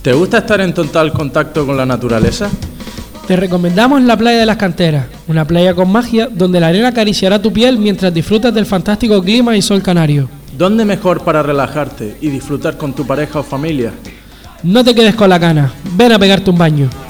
¿Te gusta estar en total contacto con la naturaleza? Te recomendamos la playa de las Canteras, una playa con magia donde la arena acariciará tu piel mientras disfrutas del fantástico clima y sol canario. ¿Dónde mejor para relajarte y disfrutar con tu pareja o familia? No te quedes con la cana, ven a pegarte un baño.